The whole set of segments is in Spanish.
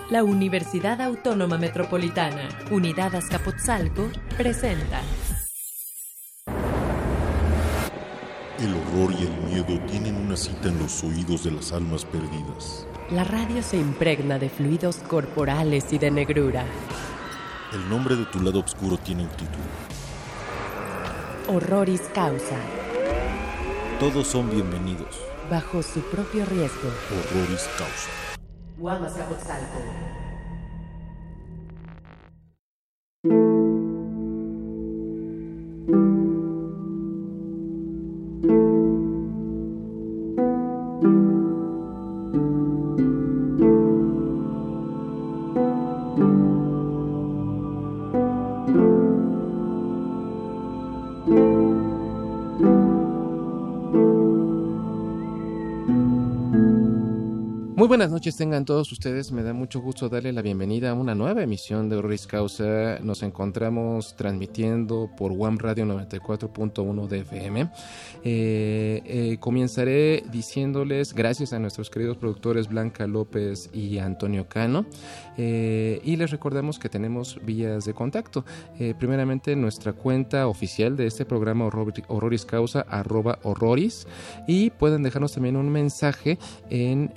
La Universidad Autónoma Metropolitana, Unidad Azcapotzalco, presenta. El horror y el miedo tienen una cita en los oídos de las almas perdidas. La radio se impregna de fluidos corporales y de negrura. El nombre de tu lado oscuro tiene un título. Horroris causa. Todos son bienvenidos. Bajo su propio riesgo. Horroris causa. UAM Azcapotzalco. Muy buenas noches tengan todos ustedes, me da mucho gusto darle la bienvenida a una nueva emisión de Horroris Causa. Nos encontramos transmitiendo por UAM Radio 94.1 de FM. Comenzaré diciéndoles gracias a nuestros queridos productores Blanca López y Antonio Cano, y les recordamos que tenemos vías de contacto. Primeramente nuestra cuenta oficial de este programa Horroris Causa, @horroris, y pueden dejarnos también un mensaje en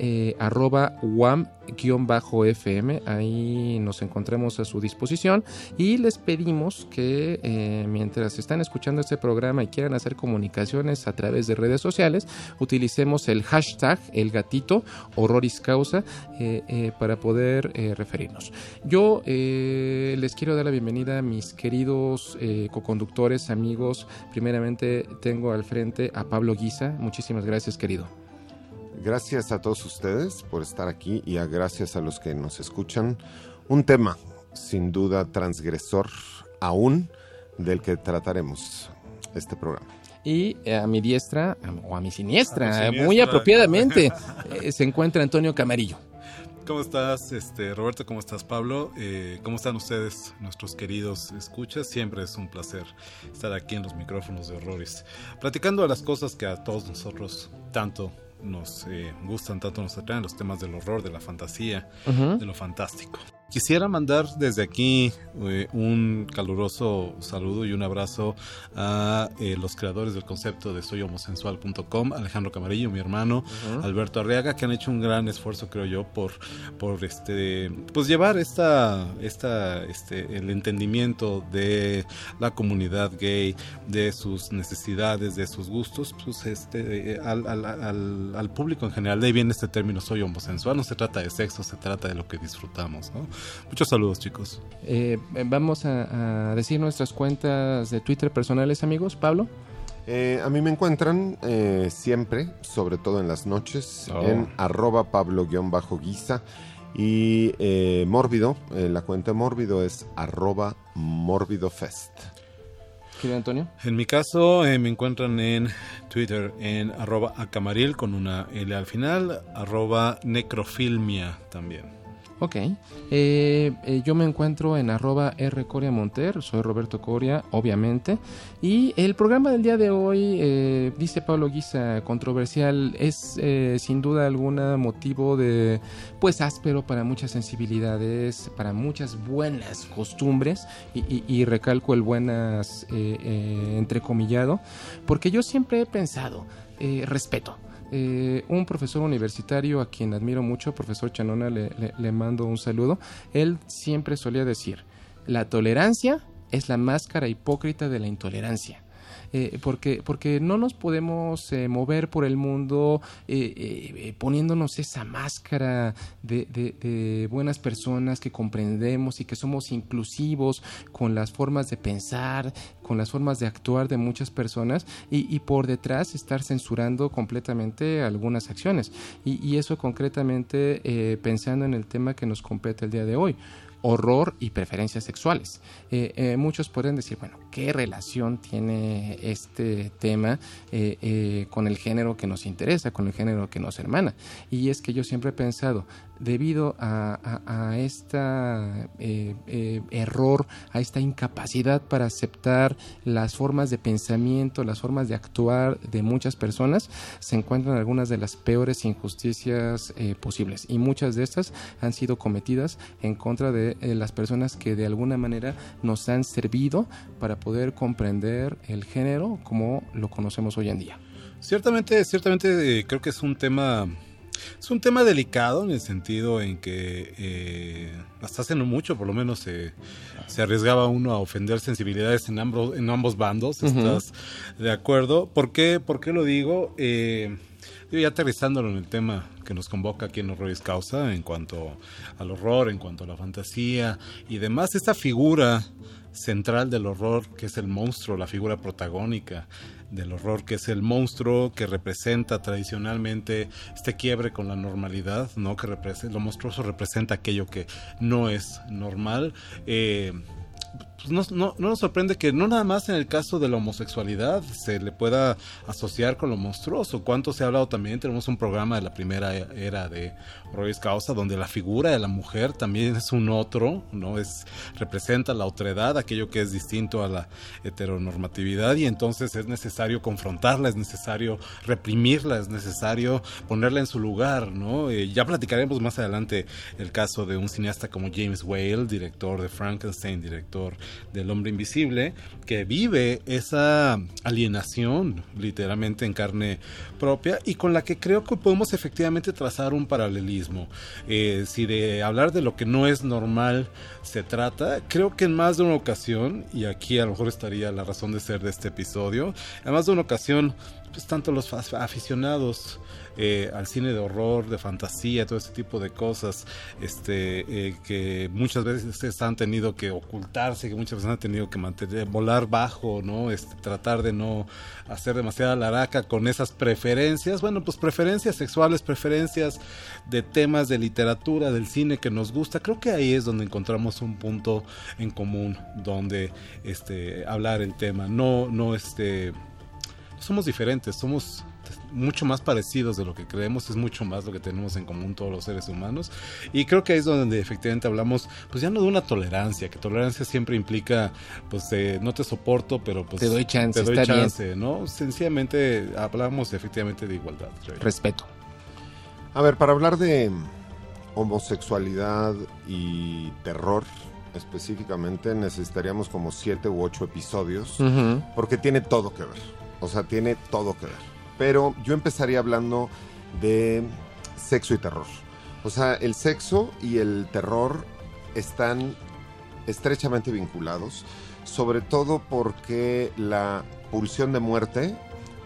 @UAM_FM. Ahí nos encontramos a su disposición y les pedimos que mientras están escuchando este programa y quieran hacer comunicaciones a través de redes sociales, utilicemos el hashtag, el gatito, Horroris Causa, para poder referirnos. Yo les quiero dar la bienvenida a mis queridos coconductores, amigos. Primeramente tengo al frente a Pablo Guisa. Muchísimas gracias, querido. Gracias a todos ustedes por estar aquí y gracias a los que nos escuchan. Un tema, sin duda, transgresor aún, del que trataremos este programa. Y a mi diestra, o a mi siniestra, muy apropiadamente, se encuentra Antonio Camarillo. ¿Cómo estás, Roberto? ¿Cómo estás, Pablo? ¿Cómo están ustedes, nuestros queridos escuchas? Siempre es un placer estar aquí en los micrófonos de Horroris, platicando de las cosas que a todos nosotros tanto nos gustan, tanto nos atraen, los temas del horror, de la fantasía, de lo fantástico. Quisiera mandar desde aquí un caluroso saludo y un abrazo a los creadores del concepto de soyhomosensual.com, Alejandro Camarillo, mi hermano, Alberto Arriaga, que han hecho un gran esfuerzo, creo yo, por pues llevar el entendimiento de la comunidad gay, de sus necesidades, de sus gustos, pues al público en general. De ahí viene este término soy homosensual. No se trata de sexo, se trata de lo que disfrutamos, ¿no? Muchos saludos, chicos. Vamos a decir nuestras cuentas de Twitter personales, amigos. Pablo. A mí me encuentran siempre, sobre todo en las noches, en @Pablo_Guisa. Y Mórbido, la cuenta de Mórbido es @MórbidoFest. ¿Querido Antonio? En mi caso, me encuentran en Twitter en @acamaril con una L al final, @necrofilmia también. Ok, yo me encuentro en @rcoriamonter, soy Roberto Coria, obviamente, y el programa del día de hoy, dice Pablo Guisa, controversial, es sin duda alguna motivo de, pues, áspero para muchas sensibilidades, para muchas buenas costumbres, y recalco el buenas entrecomillado, porque yo siempre he pensado, respeto. Un profesor universitario a quien admiro mucho, profesor Chanona, le mando un saludo. Él siempre solía decir: la tolerancia es la máscara hipócrita de la intolerancia. Porque no nos podemos mover por el mundo poniéndonos esa máscara de buenas personas que comprendemos y que somos inclusivos con las formas de pensar, con las formas de actuar de muchas personas, y por detrás estar censurando completamente algunas acciones. Y eso concretamente pensando en el tema que nos compete el día de hoy: horror y preferencias sexuales. Muchos podrían decir, bueno, ¿qué relación tiene este tema con el género que nos interesa, con el género que nos hermana? Y es que yo siempre he pensado, debido a esta error, a esta incapacidad para aceptar las formas de pensamiento, las formas de actuar de muchas personas, se encuentran algunas de las peores injusticias posibles, y muchas de estas han sido cometidas en contra de las personas que de alguna manera nos han servido para poder comprender el género como lo conocemos hoy en día. Ciertamente creo que es un tema delicado, en el sentido en que hasta hace no mucho, por lo menos, se arriesgaba uno a ofender sensibilidades en ambos bandos. Uh-huh. ¿Estás de acuerdo? ¿Por qué lo digo? Yo ya aterrizándolo en el tema que nos convoca aquí en Horroris Causa, en cuanto al horror, en cuanto a la fantasía y demás, esta figura central del horror, que es el monstruo, la figura protagónica del horror, que es el monstruo que representa tradicionalmente este quiebre con la normalidad, ¿no? Que lo monstruoso representa aquello que no es normal. Pues no nos sorprende que no nada más en el caso de la homosexualidad se le pueda asociar con lo monstruoso. ¿Cuánto se ha hablado también? Tenemos un programa de la primera era de Horroris Causa donde la figura de la mujer también es un otro, ¿no? Representa la otredad, aquello que es distinto a la heteronormatividad, y entonces es necesario confrontarla, es necesario reprimirla, es necesario ponerla en su lugar, ¿no? Ya platicaremos más adelante el caso de un cineasta como James Whale, director de Frankenstein, director del Hombre Invisible, que vive esa alienación literalmente en carne propia, y con la que creo que podemos efectivamente trazar un paralelismo. Si de hablar de lo que no es normal se trata, creo que en más de una ocasión, y aquí a lo mejor estaría la razón de ser de este episodio, en más de una ocasión, pues tanto los aficionados al cine de horror, de fantasía, todo ese tipo de cosas, que muchas veces han tenido que ocultarse, que muchas veces han tenido que volar bajo, ¿no? Tratar de no hacer demasiada laraca con esas preferencias, bueno, pues preferencias sexuales, preferencias de temas de literatura, del cine que nos gusta. Creo que ahí es donde encontramos un punto en común donde hablar el tema. No somos diferentes, somos mucho más parecidos de lo que creemos, es mucho más lo que tenemos en común todos los seres humanos, y creo que ahí es donde efectivamente hablamos, pues ya no de una tolerancia, que tolerancia siempre implica, pues no te soporto, pero pues te doy chance, bien, ¿no? Sencillamente hablamos efectivamente de igualdad. Respeto. A ver, para hablar de homosexualidad y terror específicamente necesitaríamos como 7 u 8 episodios, uh-huh, porque tiene todo que ver. O sea, tiene todo que ver. Pero yo empezaría hablando de sexo y terror. O sea, el sexo y el terror están estrechamente vinculados, sobre todo porque la pulsión de muerte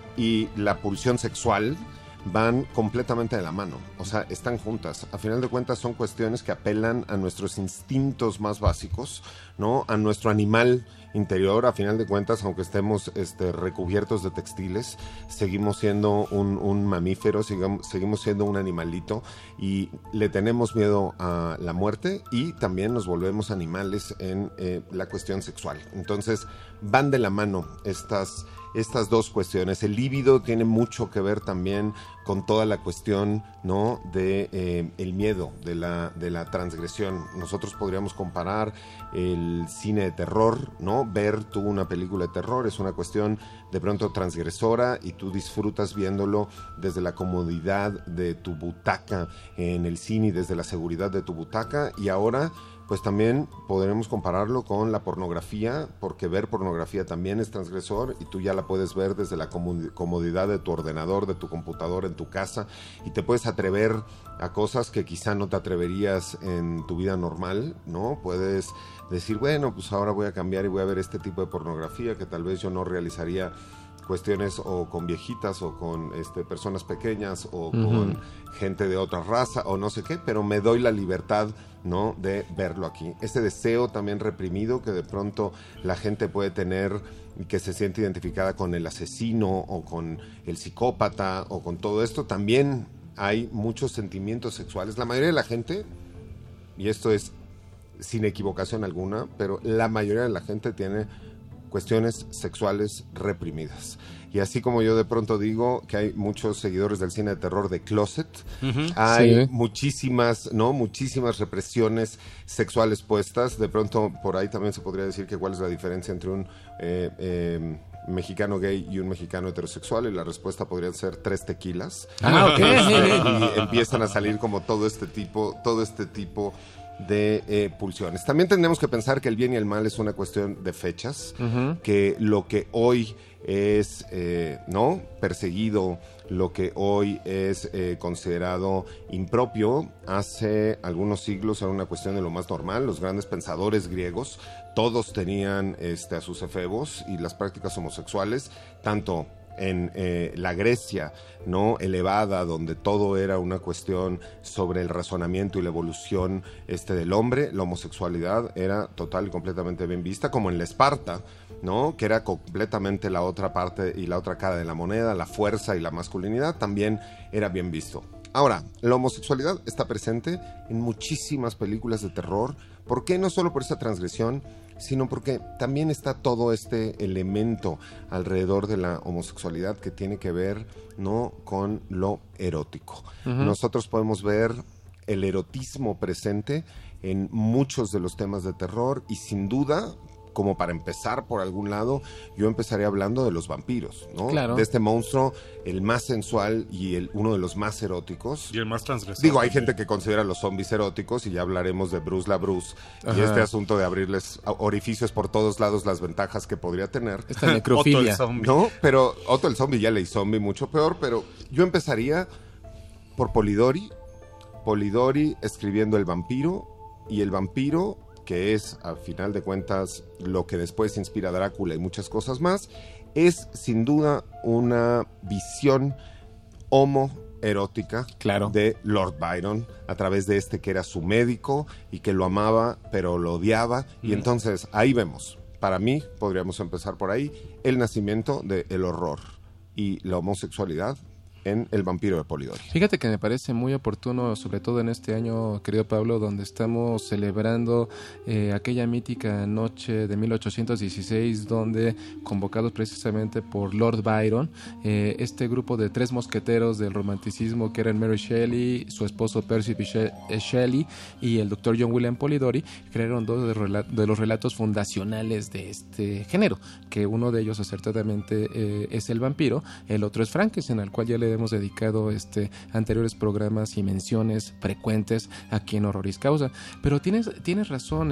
y la pulsión sexual van completamente de la mano, o sea, están juntas. A final de cuentas son cuestiones que apelan a nuestros instintos más básicos, ¿no? A nuestro animal interior. A final de cuentas, aunque estemos recubiertos de textiles, seguimos siendo un mamífero, seguimos siendo un animalito, y le tenemos miedo a la muerte, y también nos volvemos animales en la cuestión sexual. Entonces van de la mano estas dos cuestiones. El líbido tiene mucho que ver también con toda la cuestión, ¿no? De el miedo, de la transgresión. Nosotros podríamos comparar el cine de terror, ¿no? Ver tú una película de terror es una cuestión de pronto transgresora, y tú disfrutas viéndolo desde la comodidad de tu butaca en el cine y desde la seguridad de tu butaca. Y ahora pues también podremos compararlo con la pornografía, porque ver pornografía también es transgresor, y tú ya la puedes ver desde la comodidad de tu ordenador, de tu computadora, en tu casa, y te puedes atrever a cosas que quizá no te atreverías en tu vida normal, ¿no? Puedes decir, bueno, pues ahora voy a cambiar y voy a ver este tipo de pornografía que tal vez yo no realizaría, cuestiones o con viejitas o con personas pequeñas o uh-huh, con gente de otra raza o no sé qué, pero me doy la libertad, ¿no? De verlo aquí. Ese deseo también reprimido que de pronto la gente puede tener, que se siente identificada con el asesino o con el psicópata o con todo esto, también hay muchos sentimientos sexuales. La mayoría de la gente, y esto es sin equivocación alguna, pero la mayoría de la gente tiene cuestiones sexuales reprimidas. Y así como yo de pronto digo que hay muchos seguidores del cine de terror de closet, hay muchísimas represiones sexuales puestas. De pronto por ahí también se podría decir que cuál es la diferencia entre un mexicano gay y un mexicano heterosexual, y la respuesta podría ser 3 tequilas. Y empiezan a salir como todo este tipo de pulsiones. También tenemos que pensar que el bien y el mal es una cuestión de fechas, que lo que hoy es perseguido, lo que hoy es considerado impropio, hace algunos siglos era una cuestión de lo más normal. Los grandes pensadores griegos todos tenían a sus efebos, y las prácticas homosexuales, tanto en la Grecia elevada, donde todo era una cuestión sobre el razonamiento y la evolución del hombre, la homosexualidad era total y completamente bien vista, como en la Esparta, que era completamente la otra parte y la otra cara de la moneda, la fuerza y la masculinidad, también era bien visto. Ahora, la homosexualidad está presente en muchísimas películas de terror. ¿Por qué? No solo por esa transgresión, sino porque también está todo este elemento alrededor de la homosexualidad que tiene que ver con lo erótico. Nosotros podemos ver el erotismo presente en muchos de los temas de terror, y sin duda, como para empezar por algún lado, yo empezaré hablando de los vampiros, Claro. De este monstruo, el más sensual y uno de los más eróticos. Y el más transgresor. Digo, hay gente que considera a los zombies eróticos, y ya hablaremos de Bruce LaBruce y este asunto de abrirles orificios por todos lados, las ventajas que podría tener. Esta necrofilia. Otto el zombie. No, pero Otto el zombie, ya leí zombie, mucho peor, pero yo empezaría por Polidori escribiendo el vampiro, y el vampiro, que es, a final de cuentas, lo que después inspira a Drácula y muchas cosas más, es sin duda una visión homoerótica de Lord Byron, a través de que era su médico y que lo amaba, pero lo odiaba. Y entonces ahí vemos, para mí, podríamos empezar por ahí, el nacimiento del horror y la homosexualidad en El vampiro de Polidori. Fíjate que me parece muy oportuno, sobre todo en este año, querido Pablo, donde estamos celebrando aquella mítica noche de 1816, donde, convocados precisamente por Lord Byron, este grupo de 3 mosqueteros del romanticismo, que eran Mary Shelley, su esposo Percy Shelley y el doctor John William Polidori, crearon 2 de los relatos fundacionales de este género, que uno de ellos acertadamente es el vampiro, el otro es Frankenstein, al cual ya le hemos dedicado anteriores programas y menciones frecuentes aquí en Horroris Causa. Pero tienes razón,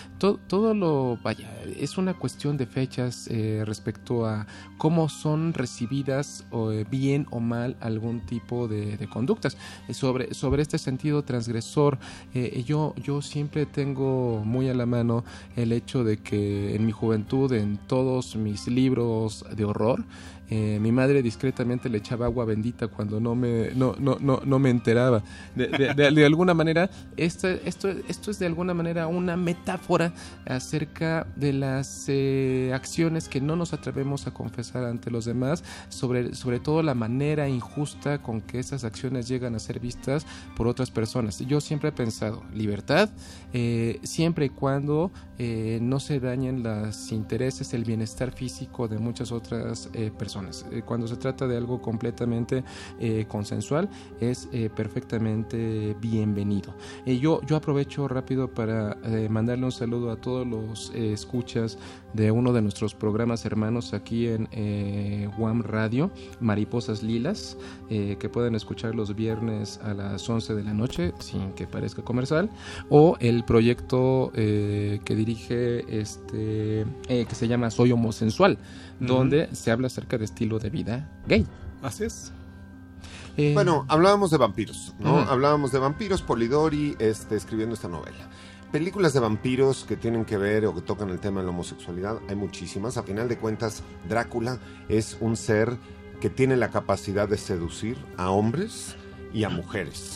es una cuestión de fechas respecto a cómo son recibidas bien o mal algún tipo de conductas. Sobre este sentido transgresor, yo siempre tengo muy a la mano el hecho de que en mi juventud, en todos mis libros de horror, mi madre discretamente le echaba agua bendita cuando no me enteraba. De alguna manera, esto es de alguna manera una metáfora acerca de las acciones que no nos atrevemos a confesar ante los demás, sobre todo la manera injusta con que esas acciones llegan a ser vistas por otras personas. Yo siempre he pensado, libertad, siempre y cuando no se dañen los intereses, el bienestar físico de muchas otras personas. Cuando se trata de algo completamente consensual, es perfectamente bienvenido. Yo aprovecho rápido para mandarle un saludo a todos los escuchas de uno de nuestros programas hermanos aquí en WAM Radio, Mariposas Lilas, que pueden escuchar los viernes a las 11 de la noche, sin que parezca comercial, o el proyecto que dirige que se llama Soy Homosensual, donde se habla acerca de estilo de vida gay. Así es. Bueno, hablábamos de vampiros, ¿no? Hablábamos de vampiros, Polidori escribiendo esta novela. Películas de vampiros que tienen que ver o que tocan el tema de la homosexualidad, hay muchísimas. A final de cuentas, Drácula es un ser que tiene la capacidad de seducir a hombres y a mujeres.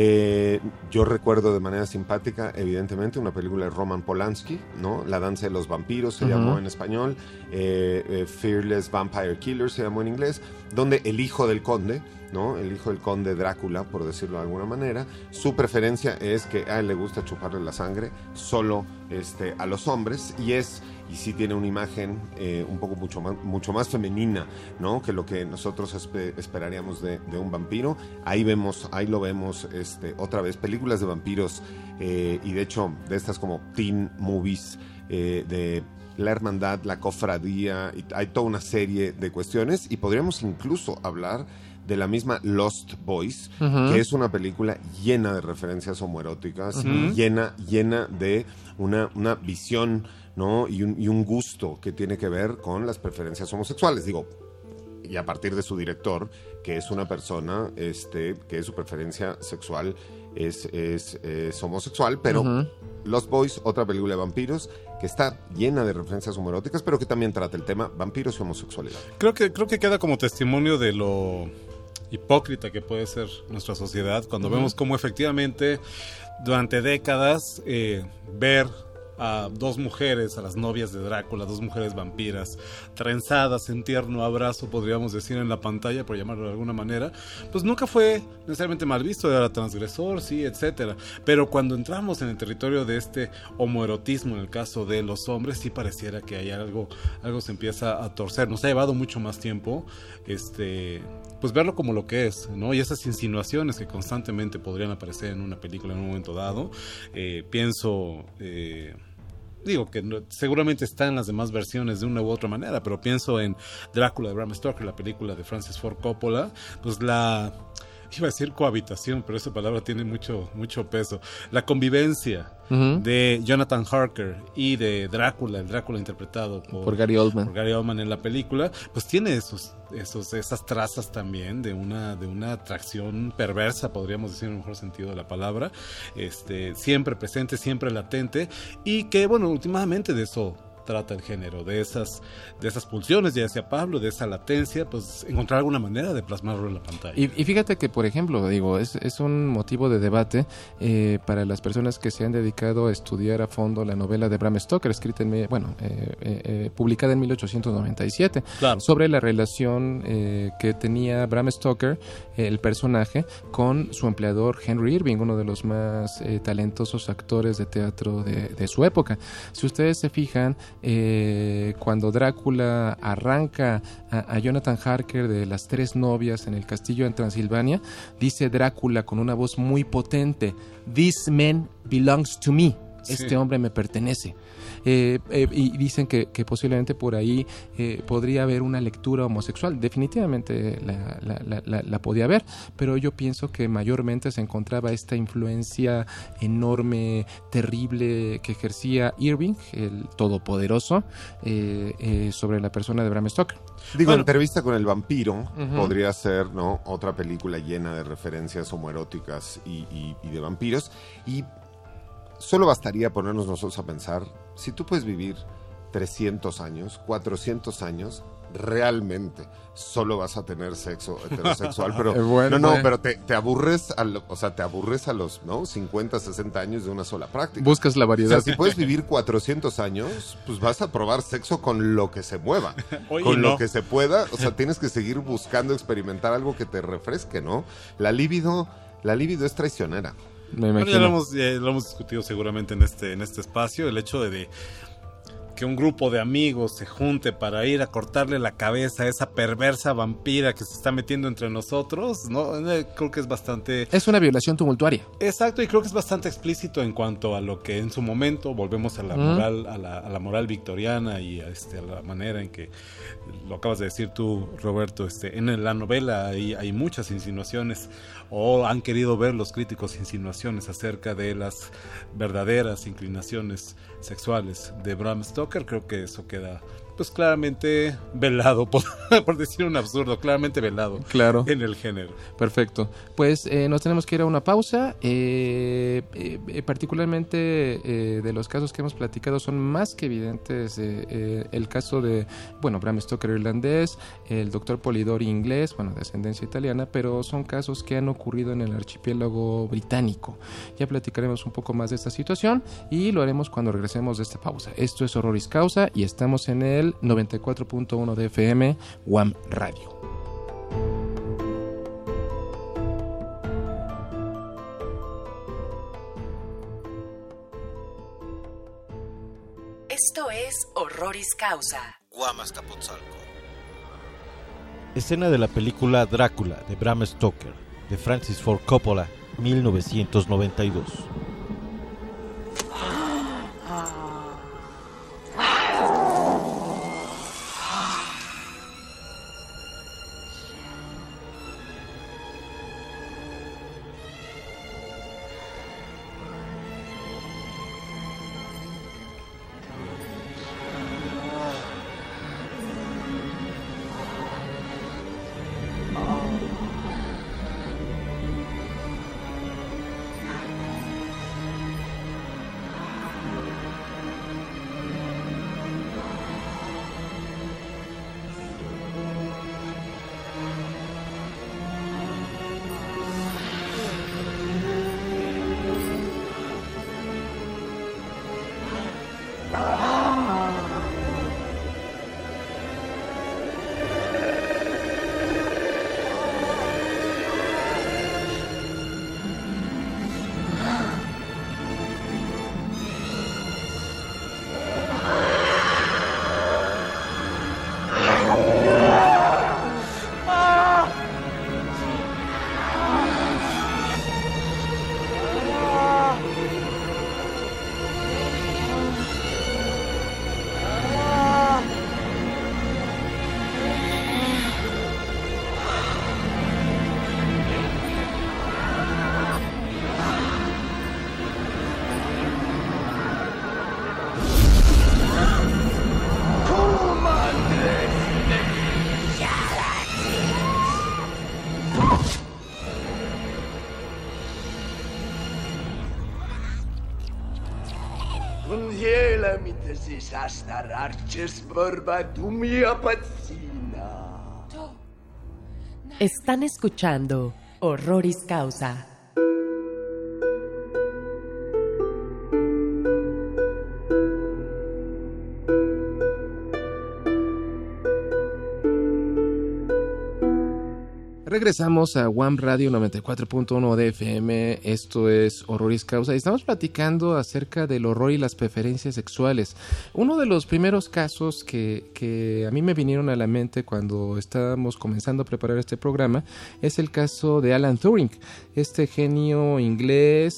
Yo recuerdo de manera simpática, evidentemente, una película de Roman Polanski, ¿no? La danza de los vampiros se llamó en español, Fearless Vampire Killer se llamó en inglés, donde el hijo del conde, ¿no? El hijo del conde Drácula, por decirlo de alguna manera, su preferencia es que a él le gusta chuparle la sangre solo a los hombres, y es y sí tiene una imagen un poco mucho más femenina, ¿no? Que lo que nosotros esperaríamos de un vampiro. Ahí lo vemos otra vez, películas de vampiros y de hecho de estas como teen movies de la hermandad, la cofradía, y hay toda una serie de cuestiones, y podríamos incluso hablar de la misma Lost Boys, que es una película llena de referencias homoeróticas, llena de una visión, ¿no? y un gusto que tiene que ver con las preferencias homosexuales, y a partir de su director, que es una persona que su preferencia sexual es homosexual, pero Lost Boys, otra película de vampiros que está llena de referencias homoeróticas, pero que también trata el tema vampiros y homosexualidad. Creo que queda como testimonio de lo hipócrita que puede ser nuestra sociedad cuando vemos cómo efectivamente durante décadas ver a dos mujeres, a las novias de Drácula, dos mujeres vampiras, trenzadas en tierno abrazo, podríamos decir, en la pantalla, por llamarlo de alguna manera, pues nunca fue necesariamente mal visto, era transgresor, sí, etcétera. Pero cuando entramos en el territorio de este homoerotismo, en el caso de los hombres, sí pareciera que hay algo se empieza a torcer. Nos ha llevado mucho más tiempo, pues verlo como lo que es, ¿no? Y esas insinuaciones que constantemente podrían aparecer en una película en un momento dado, pienso... digo que seguramente está en las demás versiones de una u otra manera, pero pienso en Drácula de Bram Stoker, la película de Francis Ford Coppola, pues iba a decir cohabitación, pero esa palabra tiene mucho peso. La convivencia de Jonathan Harker y de Drácula, el Drácula interpretado por Gary Oldman. Por Gary Oldman en la película, pues tiene esas trazas también de una atracción perversa, podríamos decir en el mejor sentido de la palabra, siempre presente, siempre latente, y que, bueno, últimamente de eso trata el género, de esas pulsiones, ya decía Pablo, de esa latencia, pues encontrar alguna manera de plasmarlo en la pantalla. Y fíjate que, por ejemplo, es un motivo de debate para las personas que se han dedicado a estudiar a fondo la novela de Bram Stoker, escrita publicada en 1897, claro, sobre la relación que tenía Bram Stoker, el personaje, con su empleador Henry Irving, uno de los más talentosos actores de teatro de su época. Si ustedes se fijan, cuando Drácula arranca a Jonathan Harker de las tres novias en el castillo en Transilvania, dice Drácula con una voz muy potente: "This man belongs to me", este hombre me pertenece. Y dicen que posiblemente por ahí podría haber una lectura homosexual. Definitivamente la podía haber, pero yo pienso que mayormente se encontraba esta influencia enorme, terrible, que ejercía Irving, el todopoderoso, sobre la persona de Bram Stoker. Entrevista con el vampiro podría ser, ¿no?, otra película llena de referencias homoeróticas y de vampiros, y solo bastaría ponernos nosotros a pensar, si tú puedes vivir 300 años, 400 años, realmente solo vas a tener sexo heterosexual, pero pero te aburres a los 50, 60 años de una sola práctica. Buscas la variedad. O sea, si puedes vivir 400 años, pues vas a probar sexo con lo que se mueva, lo que se pueda. O sea, tienes que seguir buscando experimentar algo que te refresque, ¿no? La libido es traicionera. Bueno, ya lo hemos discutido seguramente en este espacio, el hecho de que un grupo de amigos se junte para ir a cortarle la cabeza a esa perversa vampira que se está metiendo entre nosotros, ¿no? Creo que es bastante... Es una violación tumultuaria. Exacto, y creo que es bastante explícito en cuanto a lo que en su momento, volvemos a la moral, a la moral victoriana y a la manera en que, lo acabas de decir tú, Roberto, en la novela hay muchas insinuaciones, o han querido ver los críticos insinuaciones acerca de las verdaderas inclinaciones sexuales de Bram Stoker. Creo que eso queda pues claramente velado, por decir un absurdo, claramente velado, claro, en el género. Perfecto. Pues nos tenemos que ir a una pausa. Particularmente de los casos que hemos platicado son más que evidentes el caso de, Bram Stoker irlandés, el doctor Polidori inglés, de ascendencia italiana, pero son casos que han ocurrido en el archipiélago británico. Ya platicaremos un poco más de esta situación y lo haremos cuando regresemos de esta pausa. Esto es Horroris Causa y estamos en el 94.1 de FM, UAM Radio. Esto es Horroris Causa. Guamas Capotzalco. Escena de la película Drácula de Bram Stoker, de Francis Ford Coppola, 1992. Están escuchando Horroris Causa. Regresamos a WAM Radio 94.1 de FM. Esto es Horroris Causa y estamos platicando acerca del horror y las preferencias sexuales. Uno de los primeros casos que a mí me vinieron a la mente cuando estábamos comenzando a preparar este programa es el caso de Alan Turing, este genio inglés.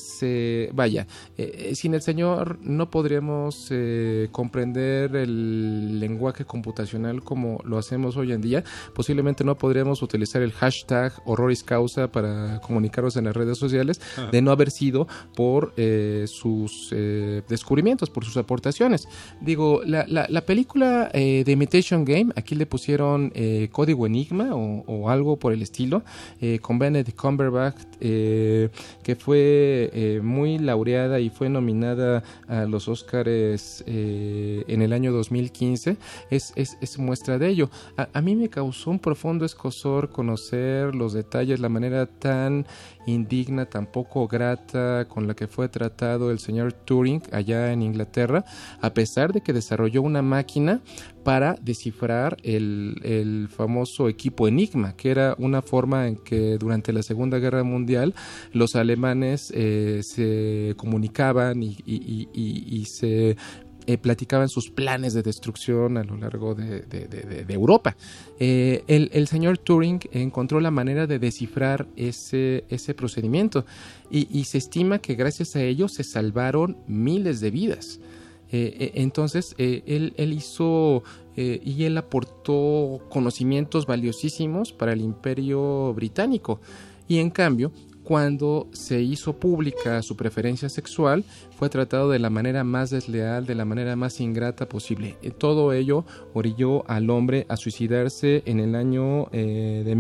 Sin el señor no podríamos comprender el lenguaje computacional como lo hacemos hoy en día. Posiblemente no podríamos utilizar el hashtag Horroris Causa para comunicarnos en las redes sociales, de no haber sido por sus descubrimientos, por sus aportaciones. Digo, la película The Imitation Game, aquí le pusieron Código Enigma o algo por el estilo, con Benedict Cumberbatch, que fue muy laureada y fue nominada a los Óscares en el año 2015, es muestra de ello. A mí me causó un profundo escozor conocer los detalles, la manera tan indigna, tan poco grata con la que fue tratado el señor Turing allá en Inglaterra, a pesar de que desarrolló una máquina para descifrar el famoso equipo Enigma, que era una forma en que durante la Segunda Guerra Mundial los alemanes se comunicaban y se platicaban sus planes de destrucción a lo largo de Europa. El señor Turing encontró la manera de descifrar ese procedimiento y se estima que gracias a ello se salvaron miles de vidas. Entonces él hizo y él aportó conocimientos valiosísimos para el Imperio Británico, y en cambio cuando se hizo pública su preferencia sexual, fue tratado de la manera más desleal, de la manera más ingrata posible. Todo ello orilló al hombre a suicidarse en el año de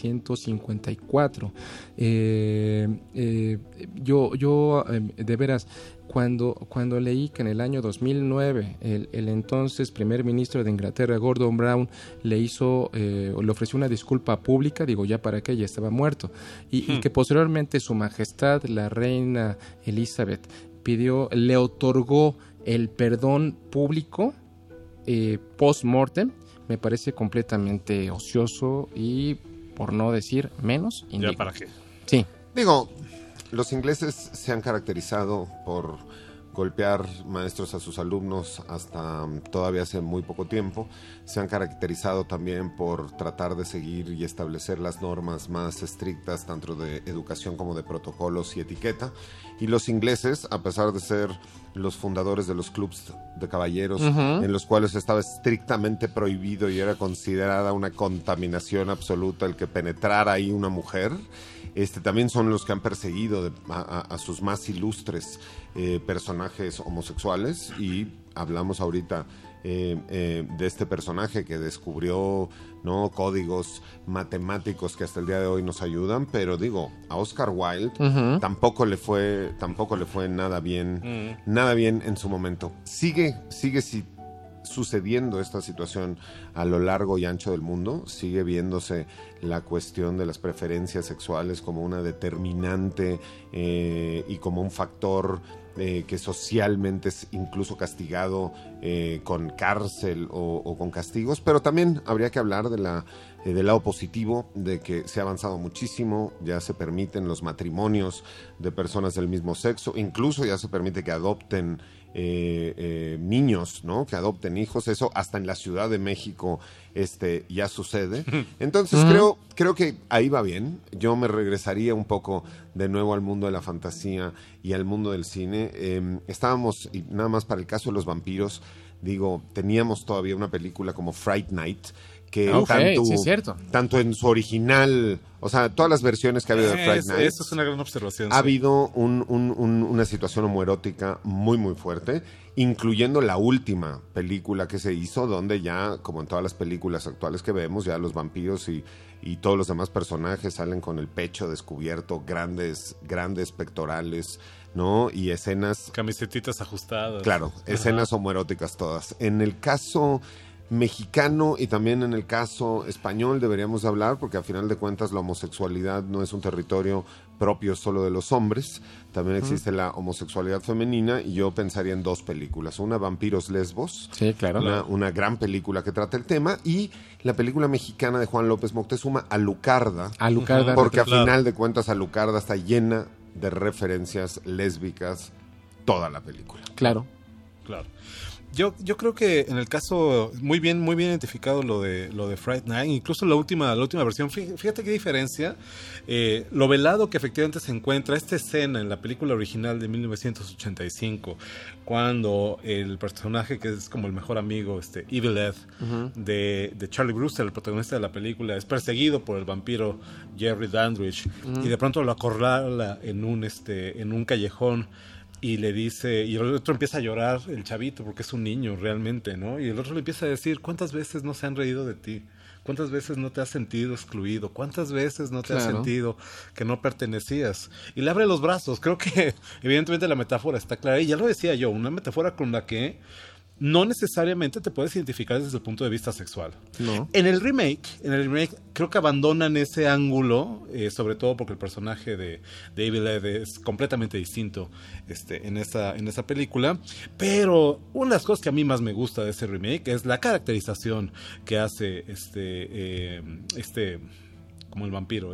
1954. Yo de veras, cuando leí que en el año 2009 el entonces primer ministro de Inglaterra, Gordon Brown, le ofreció una disculpa pública, digo, ya para qué, ya estaba muerto, y que posteriormente su majestad la reina Elizabeth le otorgó el perdón público post-mortem, me parece completamente ocioso y, por no decir menos, indigno. ¿Ya para qué? Sí. Digo, los ingleses se han caracterizado por golpear maestros a sus alumnos hasta todavía hace muy poco tiempo. Se han caracterizado también por tratar de seguir y establecer las normas más estrictas, tanto de educación como de protocolos y etiqueta. Y los ingleses, a pesar de ser los fundadores de los clubs de caballeros, en los cuales estaba estrictamente prohibido y era considerada una contaminación absoluta el que penetrara ahí una mujer, también son los que han perseguido a sus más ilustres personajes homosexuales. Y hablamos ahorita de este personaje que descubrió, ¿no?, códigos matemáticos que hasta el día de hoy nos ayudan, pero digo, a Oscar Wilde tampoco le fue nada bien en su momento. Sigue sucediendo esta situación a lo largo y ancho del mundo. Sigue viéndose la cuestión de las preferencias sexuales como una determinante y como un factor que socialmente es incluso castigado con cárcel o con castigos. Pero también habría que hablar del lado positivo, de que se ha avanzado muchísimo. Ya se permiten los matrimonios de personas del mismo sexo, incluso ya se permite que adopten niños, ¿no?, que adopten hijos. Eso hasta en la Ciudad de México ya sucede. Entonces creo que ahí va bien. Yo me regresaría un poco de nuevo al mundo de la fantasía y al mundo del cine. Estábamos, y nada más para el caso de los vampiros, digo, teníamos todavía una película como Fright Night, que tanto en su original, o sea, todas las versiones que ha habido de Fright Night, eso es una gran observación. Ha habido una situación homoerótica muy muy fuerte, incluyendo la última película que se hizo, donde ya, como en todas las películas actuales que vemos, ya los vampiros y todos los demás personajes salen con el pecho descubierto, grandes pectorales, ¿no? Y escenas... camisetitas ajustadas. Claro, escenas homoeróticas todas. En el caso mexicano y también en el caso español deberíamos hablar, porque a final de cuentas la homosexualidad no es un territorio propio solo de los hombres, también existe la homosexualidad femenina, y yo pensaría en dos películas: una, Vampiros Lesbos, sí, claro, una gran película que trata el tema, y la película mexicana de Juan López Moctezuma, Alucarda, porque a final de cuentas Alucarda está llena de referencias lésbicas toda la película. Claro. Yo creo que en el caso muy bien identificado lo de Fright Night, incluso la última versión. Fíjate qué diferencia, lo velado que efectivamente se encuentra esta escena en la película original de 1985, cuando el personaje que es como el mejor amigo, Evil Ed, de Charlie Brewster, el protagonista de la película, es perseguido por el vampiro Jerry Dandridge, y de pronto lo acorrala en un callejón. Y le dice, y el otro empieza a llorar, el chavito, porque es un niño realmente, ¿no? Y el otro le empieza a decir, ¿cuántas veces no se han reído de ti? ¿Cuántas veces no te has sentido excluido? ¿Cuántas veces no te has sentido que no pertenecías? Y le abre los brazos. Creo que evidentemente la metáfora está clara. Y ya lo decía yo, una metáfora con la que no necesariamente te puedes identificar desde el punto de vista sexual. No. En el remake creo que abandonan ese ángulo, sobre todo porque el personaje de Evil Ed es completamente distinto en esa película. Pero una de las cosas que a mí más me gusta de ese remake es la caracterización que hace como el vampiro,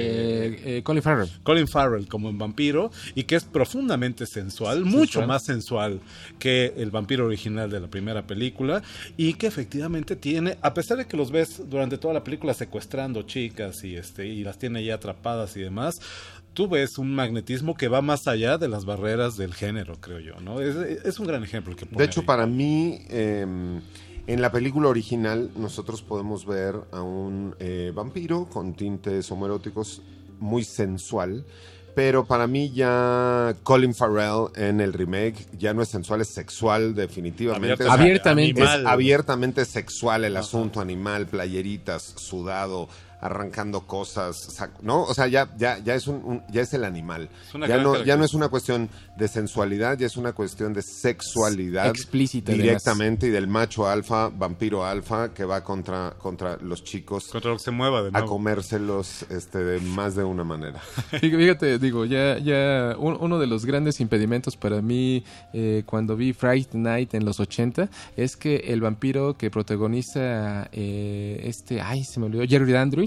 Colin Farrell como el vampiro, y que es profundamente sensual, mucho más sensual que el vampiro original de la primera película, y que efectivamente tiene, a pesar de que los ves durante toda la película secuestrando chicas y las tiene ya atrapadas y demás, tú ves un magnetismo que va más allá de las barreras del género, creo yo, ¿no? Es un gran ejemplo que pone. De hecho, para mí, en la película original nosotros podemos ver a un vampiro con tintes homoeróticos, muy sensual, pero para mí ya Colin Farrell en el remake ya no es sensual, es sexual definitivamente. Abiertamente. Es abiertamente sexual el asunto, animal, playeritas, sudado, arrancando cosas, ¿no? O sea, ya es el animal. Ya no es una cuestión de sensualidad, ya es una cuestión de sexualidad explícita directamente, y del macho alfa, vampiro alfa, que va contra los chicos, contra lo que se mueva de nuevo, a comérselos de más de una manera. Fíjate, digo, ya uno de los grandes impedimentos para mí cuando vi Fright Night en los 80 es que el vampiro que protagoniza se me olvidó, Jerry Dandridge,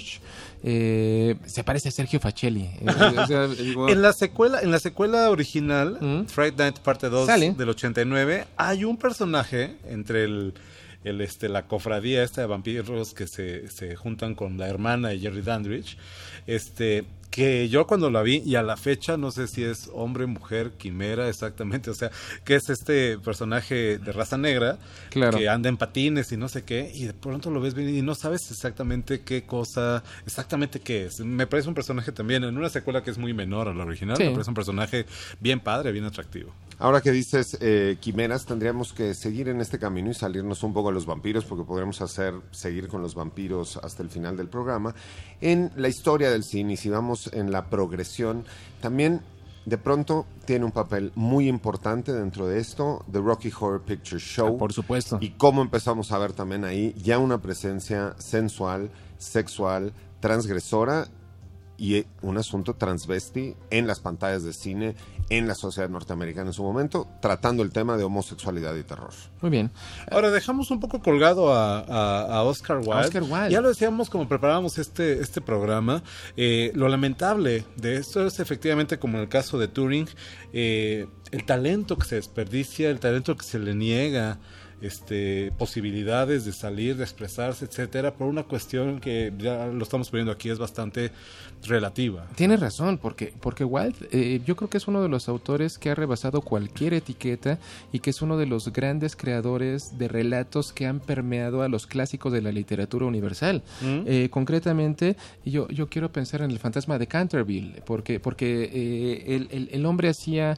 Dandridge se parece a Sergio Facelli. O sea, digo, en la secuela original, Fright Night parte 2 del 89, hay un personaje entre la cofradía esta de vampiros que se juntan con la hermana de Jerry Dandridge, que yo cuando la vi, y a la fecha no sé si es hombre, mujer, quimera exactamente, o sea, que es este personaje de raza negra, claro, que anda en patines y no sé qué, y de pronto lo ves bien y no sabes exactamente qué es. Me parece un personaje también, en una secuela que es muy menor a la original, me parece un personaje bien padre, bien atractivo. Ahora que dices quimeras, tendríamos que seguir en este camino y salirnos un poco a los vampiros, porque podremos seguir con los vampiros hasta el final del programa. En la historia del cine, y si vamos en la progresión, también de pronto tiene un papel muy importante dentro de esto, The Rocky Horror Picture Show. Por supuesto. Y cómo empezamos a ver también ahí ya una presencia sensual, sexual, transgresora y un asunto transvesti en las pantallas de cine, en la sociedad norteamericana en su momento, tratando el tema de homosexualidad y terror. Muy bien. Ahora dejamos un poco colgado a Oscar Wilde. Ya lo decíamos como preparábamos este programa. Lo lamentable de esto es efectivamente, como en el caso de Turing, el talento que se desperdicia, el talento que se le niega, posibilidades de salir, de expresarse, etcétera, por una cuestión que ya lo estamos poniendo aquí, es bastante relativa. Tienes razón, porque Wilde yo creo que es uno de los autores que ha rebasado cualquier etiqueta y que es uno de los grandes creadores de relatos que han permeado a los clásicos de la literatura universal. Concretamente, yo quiero pensar en El fantasma de Canterville, porque el hombre hacía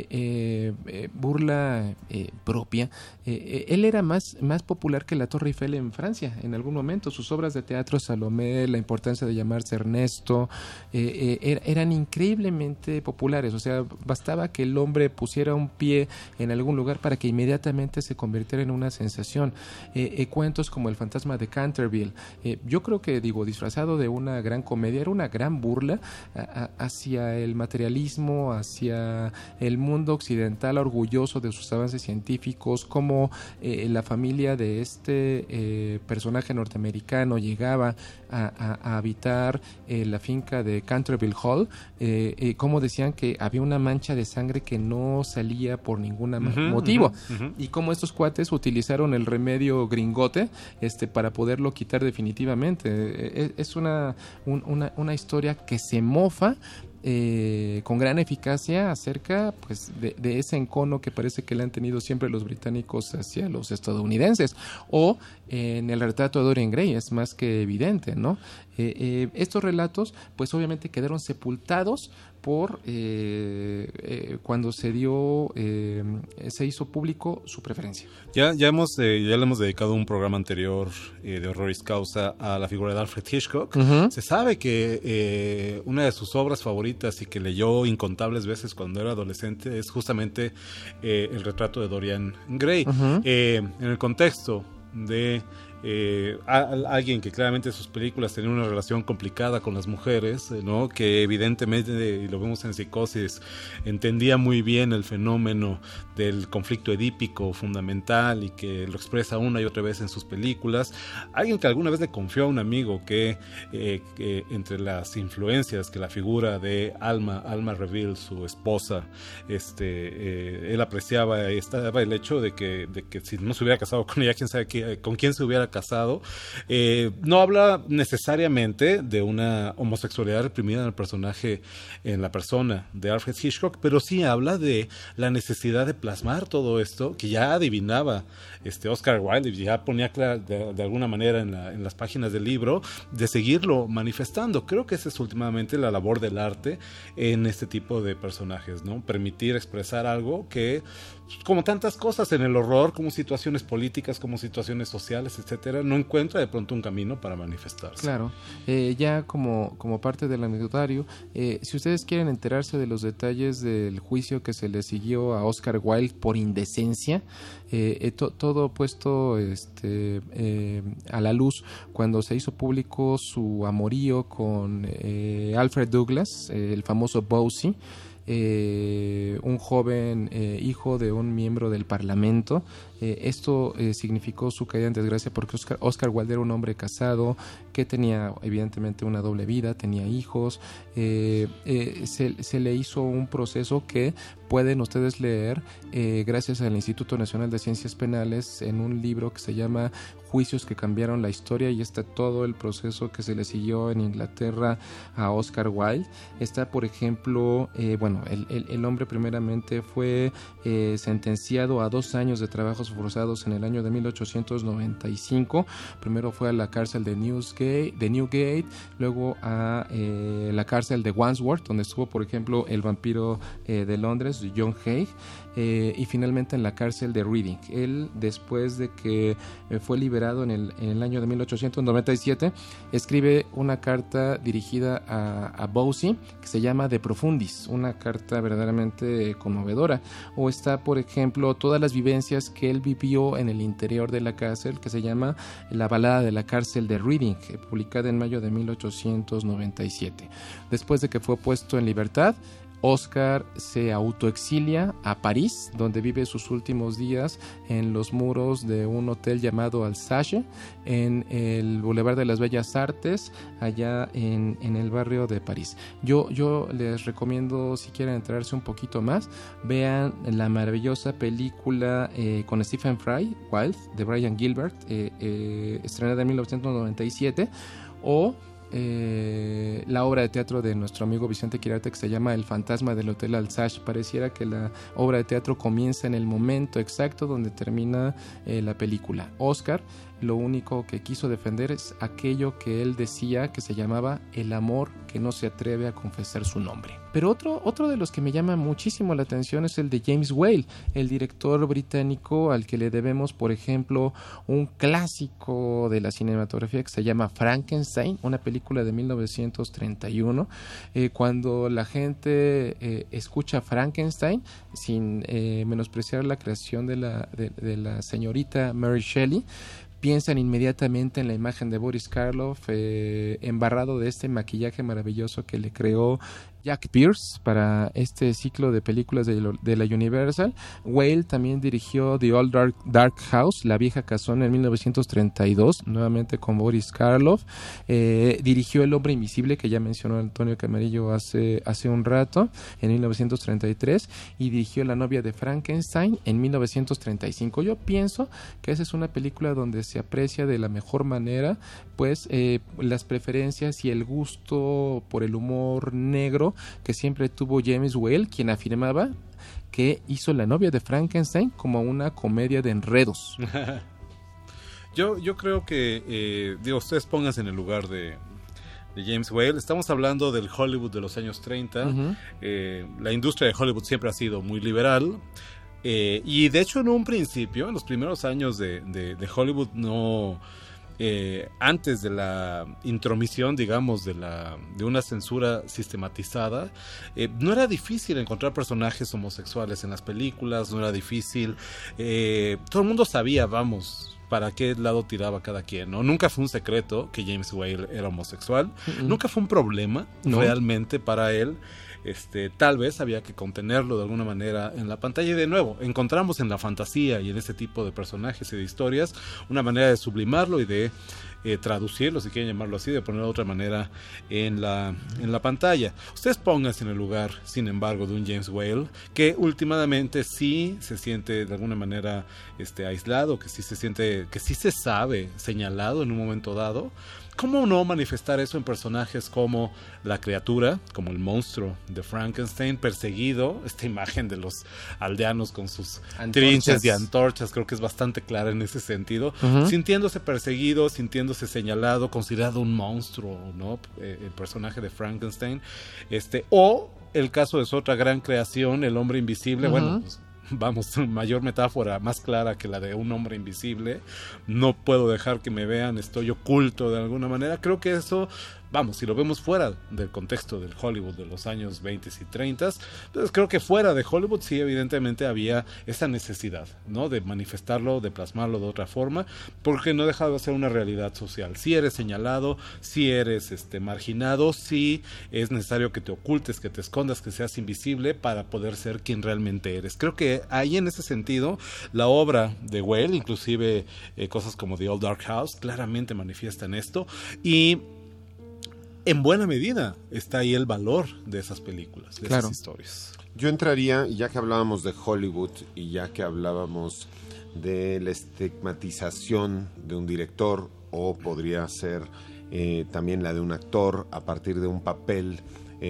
burla propia. Él era más popular que la Torre Eiffel en Francia en algún momento. Sus obras de teatro, Salomé, La importancia de llamarse Ernesto, eran increíblemente populares. O sea, bastaba que el hombre pusiera un pie en algún lugar para que inmediatamente se convirtiera en una sensación. Cuentos como El fantasma de Canterville, yo creo que, disfrazado de una gran comedia, era una gran burla hacia el materialismo, hacia el mundo occidental orgulloso de sus avances científicos, como la familia de este personaje norteamericano llegaba a habitar la finca de Canterville Hall, como decían que había una mancha de sangre que no salía por ningún motivo, y como estos cuates utilizaron el remedio gringote para poderlo quitar definitivamente. Es una historia que se mofa con gran eficacia acerca de ese encono que parece que le han tenido siempre los británicos hacia los estadounidenses, o en el retrato de Dorian Gray es más que evidente, ¿no? Estos relatos pues obviamente quedaron sepultados por cuando se hizo público su preferencia. Ya le hemos dedicado un programa anterior de Horroris Causa a la figura de Alfred Hitchcock. Se sabe que una de sus obras favoritas y que leyó incontables veces cuando era adolescente es justamente el retrato de Dorian Gray. En el contexto de alguien que claramente en sus películas tenía una relación complicada con las mujeres, ¿no? Que evidentemente, y lo vemos en Psicosis, entendía muy bien el fenómeno del conflicto edípico fundamental y que lo expresa una y otra vez en sus películas. Alguien que alguna vez le confió a un amigo que entre las influencias que la figura de Alma Reville, su esposa, él apreciaba, estaba el hecho de que si no se hubiera casado con ella, quién sabe con quién se hubiera casado. No habla necesariamente de una homosexualidad reprimida en el personaje, en la persona de Alfred Hitchcock, pero sí habla de la necesidad de plasmar todo esto que ya adivinaba Oscar Wilde, y ya ponía de alguna manera en las páginas del libro, de seguirlo manifestando. Creo que esa es últimamente la labor del arte en este tipo de personajes, ¿no? Permitir expresar algo que, como tantas cosas en el horror, como situaciones políticas, como situaciones sociales, etcétera, no encuentra de pronto un camino para manifestarse. Claro, ya como parte del anecdotario, si ustedes quieren enterarse de los detalles del juicio que se le siguió a Oscar Wilde por indecencia, todo puesto a la luz cuando se hizo público su amorío con Alfred Douglas, el famoso Bosie. un joven hijo de un miembro del Parlamento. Esto significó su caída en desgracia porque Oscar Wilde era un hombre casado que tenía evidentemente una doble vida, tenía hijos. Se le hizo un proceso que pueden ustedes leer gracias al Instituto Nacional de Ciencias Penales en un libro que se llama Juicios que cambiaron la historia, y está todo el proceso que se le siguió en Inglaterra a Oscar Wilde. Está, por ejemplo, el hombre primeramente fue sentenciado a 2 años de trabajos forzados en el año de 1895. Primero fue a la cárcel de Newgate, luego a la cárcel de Wandsworth, donde estuvo, por ejemplo, el vampiro de Londres, John Hay, y finalmente en la cárcel de Reading. Él, después de que fue liberado en el año de 1897, escribe una carta dirigida a Bousey que se llama De Profundis, una carta verdaderamente conmovedora. O está, por ejemplo, todas las vivencias que él vivió en el interior de la cárcel, que se llama La balada de la cárcel de Reading, publicada en mayo de 1897. Después de que fue puesto en libertad, Oscar se autoexilia a París, donde vive sus últimos días en los muros de un hotel llamado Alsace, en el Boulevard de las Bellas Artes, allá en el barrio de París. Yo les recomiendo, si quieren enterarse un poquito más, vean la maravillosa película con Stephen Fry, Wilde, de Brian Gilbert, estrenada en 1997, o la obra de teatro de nuestro amigo Vicente Quirarte, que se llama El fantasma del Hotel Alsace. Pareciera que la obra de teatro comienza en el momento exacto donde termina la película. Oscar lo único que quiso defender es aquello que él decía que se llamaba el amor que no se atreve a confesar su nombre. Pero otro de los que me llama muchísimo la atención es el de James Whale, el director británico al que le debemos, por ejemplo, un clásico de la cinematografía que se llama Frankenstein, una película de 1931. Cuando la gente escucha Frankenstein, sin menospreciar la creación de la señorita Mary Shelley, piensan inmediatamente en la imagen de Boris Karloff, embarrado de este maquillaje maravilloso que le creó Jack Pierce para este ciclo de películas de la Universal. Whale también dirigió The Old Dark House, La vieja casona, en 1932, nuevamente con Boris Karloff. Dirigió El hombre invisible, que ya mencionó Antonio Camarillo hace un rato, en 1933, y dirigió La novia de Frankenstein en 1935. Yo pienso que esa es una película donde se aprecia de la mejor manera pues las preferencias y el gusto por el humor negro que siempre tuvo James Whale, quien afirmaba que hizo La novia de Frankenstein como una comedia de enredos. Yo creo que, ustedes pónganse en el lugar de James Whale. Estamos hablando del Hollywood de los años 30. Uh-huh. La industria de Hollywood siempre ha sido muy liberal. Y de hecho, en un principio, en los primeros años de Hollywood, no... antes de la intromisión, digamos, de una censura sistematizada, no era difícil encontrar personajes homosexuales en las películas, no era difícil, todo el mundo sabía, para qué lado tiraba cada quien, ¿no? Nunca fue un secreto que James Whale era homosexual, nunca fue un problema realmente para él. Tal vez había que contenerlo de alguna manera en la pantalla, y de nuevo encontramos en la fantasía y en ese tipo de personajes y de historias una manera de sublimarlo y de traducirlo, si quieren llamarlo así, de ponerlo de otra manera en la pantalla. Ustedes pónganse en el lugar, sin embargo, de un James Whale que últimamente sí se siente de alguna manera aislado, que sí se siente, que sí se sabe señalado en un momento dado. ¿Cómo no manifestar eso en personajes como la criatura, como el monstruo de Frankenstein, perseguido? Esta imagen de los aldeanos con sus trinches y antorchas creo que es bastante clara en ese sentido. Uh-huh. Sintiéndose perseguido, sintiéndose señalado, considerado un monstruo, ¿no? El personaje de Frankenstein. O el caso de su otra gran creación, El hombre invisible. Uh-huh. Bueno, pues, mayor metáfora, más clara que la de un hombre invisible. No puedo dejar que me vean, estoy oculto de alguna manera. Creo que eso vamos, si lo vemos fuera del contexto del Hollywood de los años 20 y 30, pues creo que fuera de Hollywood sí evidentemente había esa necesidad, ¿no? De manifestarlo, de plasmarlo de otra forma, porque no deja de ser una realidad social. Si eres señalado, si eres marginado, si es necesario que te ocultes, que te escondas, que seas invisible para poder ser quien realmente eres. Creo que ahí en ese sentido la obra de Whale, inclusive cosas como The Old Dark House, claramente manifiestan esto, y en buena medida está ahí el valor de esas películas, de esas historias. Yo entraría, ya que hablábamos de Hollywood y ya que hablábamos de la estigmatización de un director, o podría ser también la de un actor a partir de un papel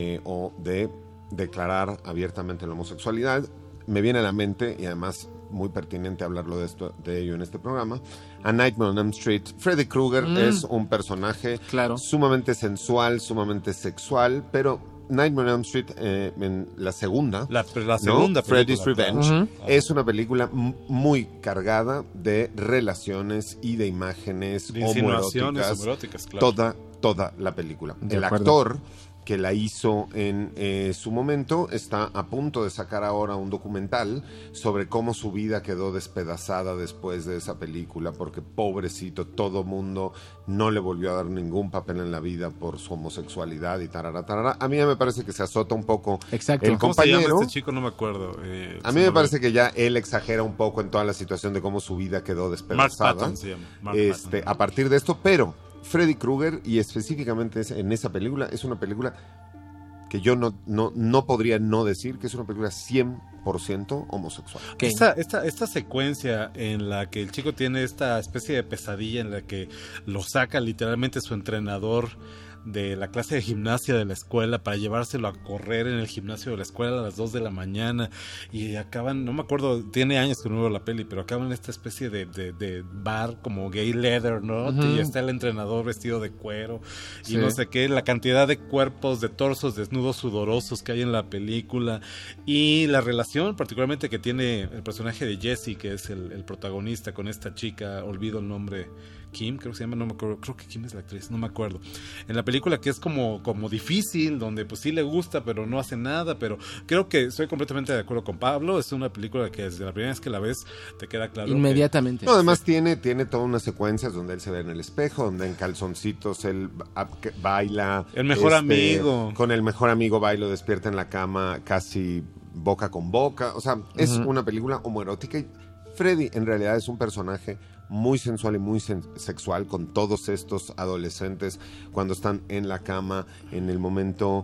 o de declarar abiertamente la homosexualidad, me viene a la mente, y además muy pertinente hablarlo de ello en este programa, A Nightmare on Elm Street. Freddy Krueger es un personaje sumamente sensual, sumamente sexual, pero Nightmare on Elm Street, en la segunda, segunda Freddy's Revenge, es una película muy cargada de relaciones y de imágenes homoeróticas, claro. Toda la película. El actor que la hizo en su momento está a punto de sacar ahora un documental sobre cómo su vida quedó despedazada después de esa película, porque pobrecito, todo mundo no le volvió a dar ningún papel en la vida por su homosexualidad y tarara. A mí me parece que se azota un poco el compañero. ¿Cómo se llama este chico? No me acuerdo. A mí me parece que ya él exagera un poco en toda la situación de cómo su vida quedó despedazada. Mark Patton se llama. A partir de esto, pero Freddy Krueger, y específicamente en esa película, es una película que yo no podría no decir que es una película 100% homosexual. Esta secuencia en la que el chico tiene esta especie de pesadilla en la que lo saca literalmente su entrenador de la clase de gimnasia de la escuela para llevárselo a correr en el gimnasio de la escuela a las 2 de la mañana, y acaban, no me acuerdo, tiene años que no veo la peli, pero acaban en esta especie de bar como gay leather, ¿no? Y está el entrenador vestido de cuero y no sé qué, la cantidad de cuerpos, de torsos desnudos sudorosos que hay en la película, y la relación particularmente que tiene el personaje de Jesse, que es el protagonista, con esta chica, olvido el nombre, Kim, creo que se llama, no me acuerdo, creo que Kim es la actriz, no me acuerdo. En la película, que es como difícil, donde pues sí le gusta, pero no hace nada, pero creo que estoy completamente de acuerdo con Pablo. Es una película que desde la primera vez que la ves te queda claro. Inmediatamente. No, además tiene todas unas secuencias donde él se ve en el espejo, donde en calzoncitos él baila. El mejor amigo. Con el mejor amigo baila, despierta en la cama casi boca con boca. O sea, es una película homoerótica, y Freddy en realidad es un personaje muy sensual y muy sexual con todos estos adolescentes cuando están en la cama en el momento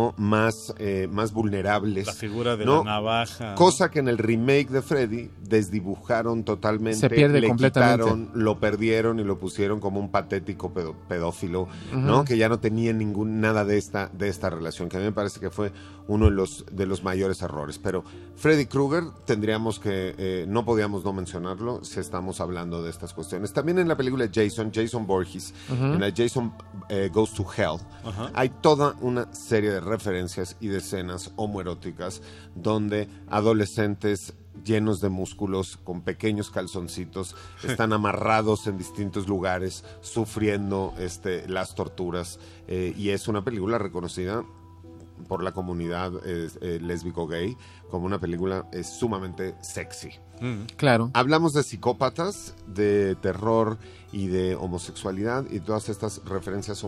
más vulnerables. La figura de la navaja. Cosa que en el remake de Freddy desdibujaron totalmente. Se pierde completamente. Quitaron, lo perdieron y lo pusieron como un patético pedófilo, que ya no tenía nada de esta relación, que a mí me parece que fue uno de los mayores errores. Pero Freddy Krueger tendríamos que, no podíamos no mencionarlo si estamos hablando de estas cuestiones. También en la película Jason Voorhees, en la Jason Goes to Hell, hay toda una serie de referencias y de escenas homoeróticas donde adolescentes llenos de músculos, con pequeños calzoncitos, están amarrados en distintos lugares, sufriendo las torturas, y es una película reconocida por la comunidad lésbico-gay como una película sumamente sexy. Claro. Hablamos de psicópatas, de terror y de homosexualidad y todas estas referencias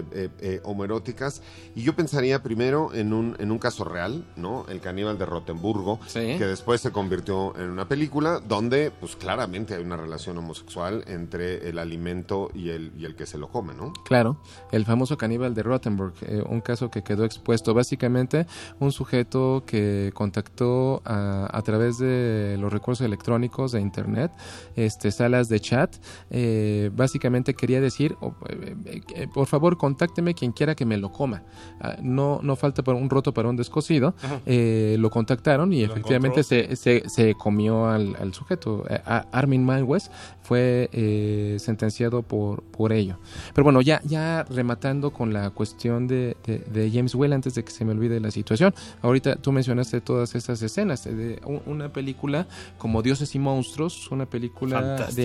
homoeróticas, y yo pensaría primero en un caso real, ¿no? El caníbal de Rotemburgo, que después se convirtió en una película donde pues claramente hay una relación homosexual entre el alimento y el que se lo come, ¿no? Claro, el famoso caníbal de Rottenburg, un caso que quedó expuesto, básicamente un sujeto que contactó a través de los recursos electrónicos de internet, salas de chat, básicamente quería decir, por favor contácteme quien quiera que me lo coma, no falta un roto para un descosido. Lo contactaron y efectivamente se comió al sujeto. Armin Manwes fue sentenciado por ello. Pero bueno, ya rematando con la cuestión de James Whale, antes de que se me olvide la situación, ahorita tú mencionaste todas esas escenas. Una película como Dioses y Monstruos, una película Fantástica, de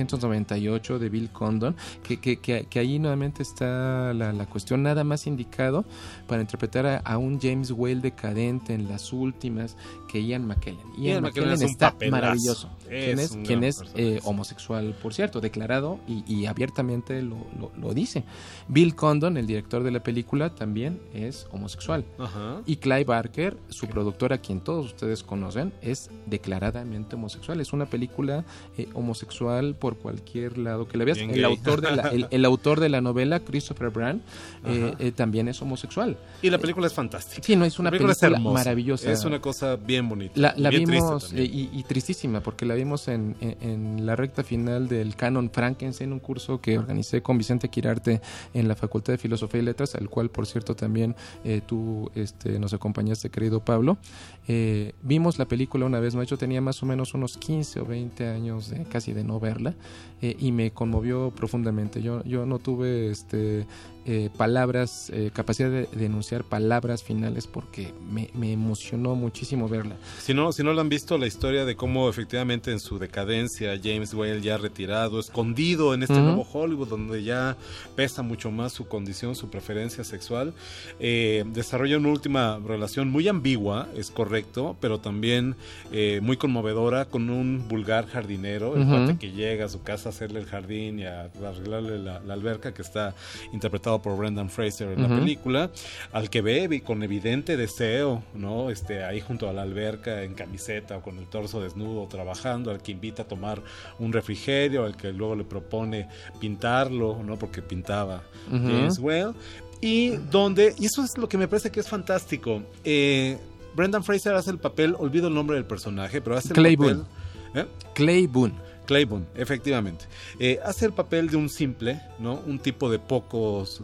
1998 de Bill Condon, que ahí nuevamente está la cuestión, nada más indicado para interpretar a un James Whale decadente en las últimas que Ian McKellen. Ian McKellen es un está papelazo. maravilloso. Quien es homosexual, por cierto, declarado y abiertamente lo dice. Bill Condon, el director de la película, también es homosexual. Ajá. Y Clive Barker, su productor, a quien todos ustedes conocen, es declaradamente homosexual. Es una película homosexual por cualquier lado que la veas. El autor de la novela, Christopher Brand, también es homosexual. Y la película es fantástica. Sí, no, es una película es maravillosa. Es una cosa bien bonita. La bien vimos y tristísima, porque la vimos en la recta final del Canon Frankenstein, un curso que organicé con Vicente Quirarte en la Facultad de Filosofía y Letras, al cual, por cierto, también tú nos acompañaste, querido Pablo. Vimos la película una vez más. Yo tenía más o menos unos 15 o 20 años casi de no verla, y me conmovió profundamente. Yo no tuve palabras, capacidad de enunciar palabras finales, porque me emocionó muchísimo verla. Si no lo han visto, la historia de cómo efectivamente en su decadencia James Whale, ya retirado, escondido en este nuevo Hollywood, donde ya pesa mucho más su condición, su preferencia sexual, desarrolla una última relación muy ambigua, es correcto, pero también muy conmovedora, con un vulgar jardinero, el cuate que llega a su casa a hacerle el jardín y a arreglarle la alberca, que está interpretado por Brendan Fraser en la película, al que ve con evidente deseo, ¿no? Ahí junto a la alberca en camiseta o con el torso desnudo trabajando, al que invita a tomar un refrigerio, al que luego le propone pintarlo, ¿no? Porque pintaba James Whale. Y eso es lo que me parece que es fantástico. Brendan Fraser hace el papel, olvido el nombre del personaje, pero hace el papel... Claiborne, efectivamente. Hace el papel de un simple, ¿no? Un tipo de pocos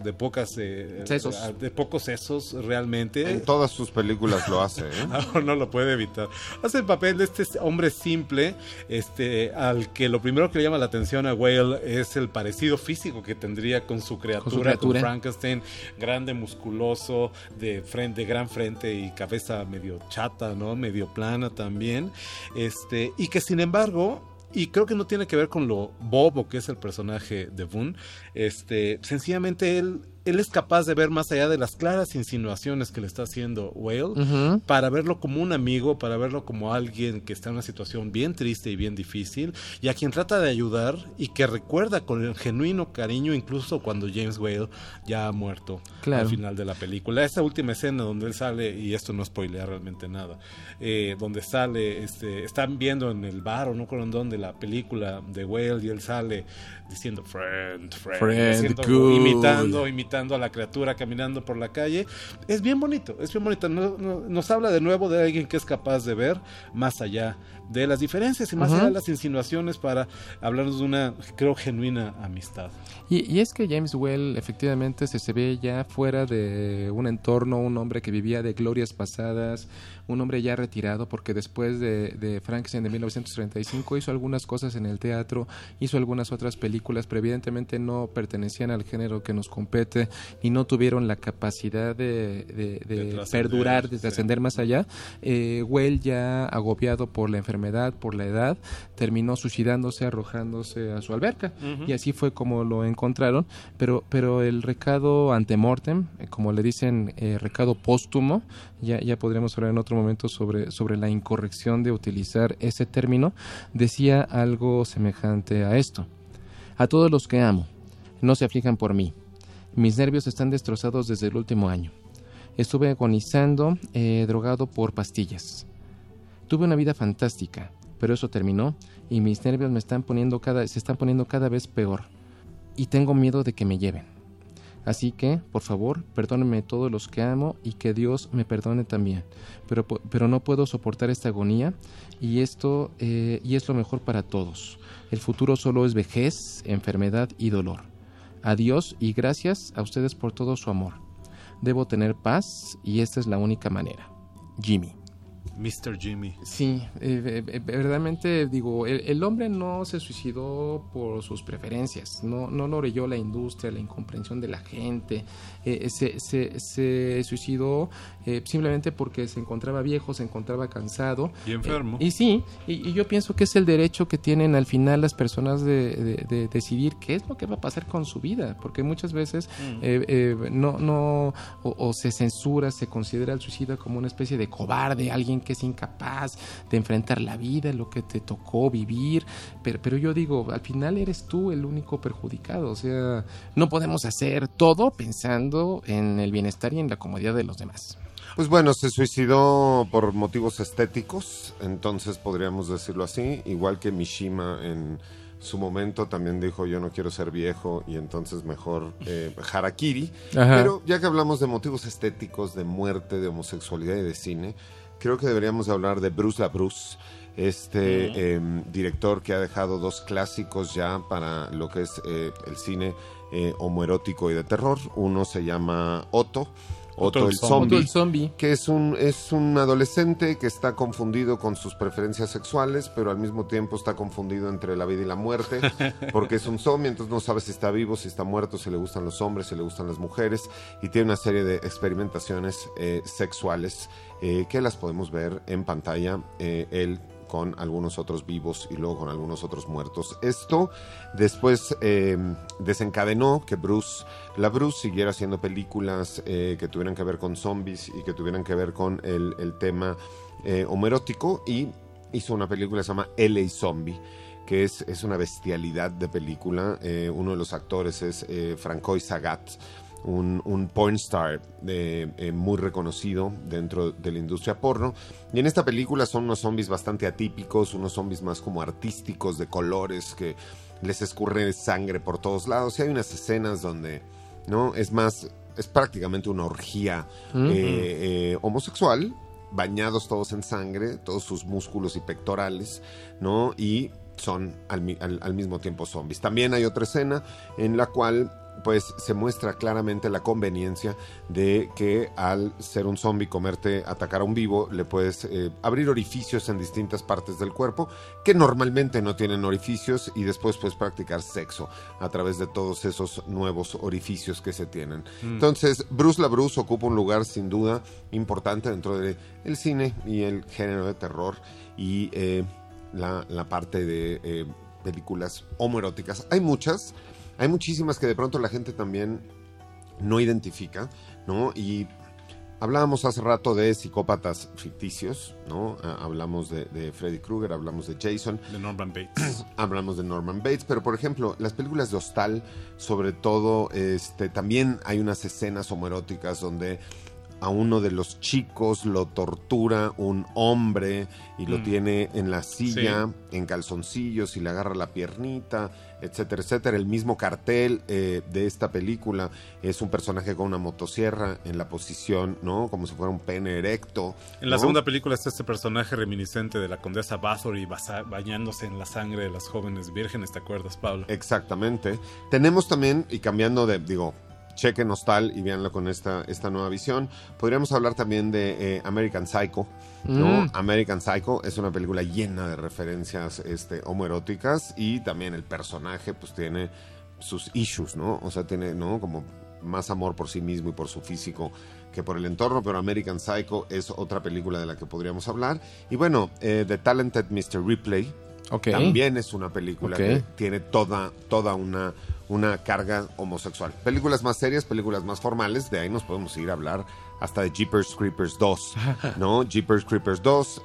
sesos realmente. En todas sus películas lo hace, No lo puede evitar. Hace el papel de este hombre simple, al que lo primero que le llama la atención a Whale es el parecido físico que tendría con su criatura. Con Frankenstein, grande, musculoso, de gran frente y cabeza medio chata, ¿no? Medio plana también. Y que sin embargo, y creo que no tiene que ver con lo bobo que es el personaje de Boone, sencillamente él es capaz de ver más allá de las claras insinuaciones que le está haciendo Whale, para verlo como un amigo, para verlo como alguien que está en una situación bien triste y bien difícil, y a quien trata de ayudar, y que recuerda con el genuino cariño incluso cuando James Whale ya ha muerto al final de la película. Esa última escena donde él sale, y esto no spoilea realmente nada, donde sale, están viendo en el bar o no con dónde la película de Whale, y él sale diciendo friend, imitando a la criatura caminando por la calle. Es bien bonito. Nos habla de nuevo de alguien que es capaz de ver más allá de las diferencias y más allá de las insinuaciones, para hablarnos de una, creo, genuina amistad. Y es que James Whale efectivamente se ve ya fuera de un entorno, un hombre que vivía de glorias pasadas, un hombre ya retirado, porque después de Frankenstein de 1935 hizo algunas cosas en el teatro, hizo algunas otras películas, pero evidentemente no pertenecían al género que nos compete y no tuvieron la capacidad de perdurar, de trascender más allá. Whale, ya agobiado por la enfermedad, por la edad, terminó suicidándose, arrojándose a su alberca, y así fue como lo encontraron, pero el recado antemortem, como le dicen, recado póstumo, ya podríamos hablar en otro momento sobre la incorrección de utilizar ese término, decía algo semejante a esto: a todos los que amo, no se aflijan por mí, mis nervios están destrozados desde el último año, estuve agonizando, drogado por pastillas, tuve una vida fantástica, pero eso terminó y mis nervios se están poniendo cada vez peor, y tengo miedo de que me lleven. Así que, por favor, perdónenme todos los que amo, y que Dios me perdone también. Pero no puedo soportar esta agonía, y es lo mejor para todos. El futuro solo es vejez, enfermedad y dolor. Adiós y gracias a ustedes por todo su amor. Debo tener paz, y esta es la única manera. Jimmy. Mr. Jimmy. Sí, verdaderamente digo, el hombre no se suicidó por sus preferencias, no lo orilló la industria, la incomprensión de la gente, se suicidó simplemente porque se encontraba viejo, se encontraba cansado. Y enfermo. Y yo pienso que es el derecho que tienen al final las personas de decidir qué es lo que va a pasar con su vida, porque muchas veces o se censura, se considera al suicida como una especie de cobarde, alguien que es incapaz de enfrentar la vida, lo que te tocó vivir, pero yo digo, al final eres tú el único perjudicado, o sea, no podemos hacer todo pensando en el bienestar y en la comodidad de los demás. Pues bueno, se suicidó por motivos estéticos, entonces podríamos decirlo así, igual que Mishima en su momento también dijo yo no quiero ser viejo y entonces mejor harakiri. Ajá. Pero ya que hablamos de motivos estéticos, de muerte, de homosexualidad y de cine, creo que deberíamos hablar de Bruce LaBruce, director que ha dejado 2 clásicos ya para lo que es el cine homoerótico y de terror. Uno se llama Otto el zombie, que es un adolescente que está confundido con sus preferencias sexuales, pero al mismo tiempo está confundido entre la vida y la muerte, porque es un zombie, entonces no sabe si está vivo, si está muerto, si le gustan los hombres, si le gustan las mujeres, y tiene una serie de experimentaciones sexuales que las podemos ver en pantalla, él con algunos otros vivos y luego con algunos otros muertos. Esto después desencadenó que Bruce LaBruce siguiera haciendo películas que tuvieran que ver con zombies y que tuvieran que ver con el tema homoerótico, y hizo una película que se llama LA Zombie, que es una bestialidad de película. Uno de los actores es Francois Sagat, un pornstar muy reconocido dentro de la industria porno, y en esta película son unos zombies bastante atípicos, unos zombies más como artísticos, de colores, que les escurre sangre por todos lados, y hay unas escenas donde no es prácticamente una orgía homosexual, bañados todos en sangre, todos sus músculos y pectorales, ¿no? Y son al mismo tiempo zombies. También hay otra escena en la cual pues se muestra claramente la conveniencia de que al ser un zombie, atacar a un vivo, le puedes abrir orificios en distintas partes del cuerpo que normalmente no tienen orificios, y después puedes practicar sexo a través de todos esos nuevos orificios que se tienen. Entonces, Bruce LaBruce ocupa un lugar sin duda importante dentro del cine y el género de terror y la parte de películas homoeróticas. Hay muchísimas que de pronto la gente también no identifica, ¿no? Y hablábamos hace rato de psicópatas ficticios, ¿no? Hablamos de Freddy Krueger, hablamos de Jason. De Norman Bates. Hablamos de Norman Bates, pero por ejemplo, las películas de Hostal, sobre todo, también hay unas escenas homoeróticas donde a uno de los chicos lo tortura un hombre y lo tiene en la silla, en calzoncillos, y le agarra la piernita, etcétera, etcétera. El mismo cartel de esta película es un personaje con una motosierra en la posición, ¿no? Como si fuera un pene erecto. En la segunda película está este personaje reminiscente de la condesa Bathory bañándose en la sangre de las jóvenes vírgenes, ¿te acuerdas, Pablo? Exactamente. Tenemos también, y cambiando chequen Hostal y véanlo con esta nueva visión. Podríamos hablar también de American Psycho, ¿no? American Psycho es una película llena de referencias homoeróticas, y también el personaje pues tiene sus issues, ¿no? O sea, tiene, ¿no? como más amor por sí mismo y por su físico que por el entorno, pero American Psycho es otra película de la que podríamos hablar. Y bueno, The Talented Mr. Ripley también es una película que tiene toda una carga homosexual. Películas más serias, películas más formales, de ahí nos podemos ir a hablar hasta de Jeepers Creepers 2, ¿no? Jeepers Creepers 2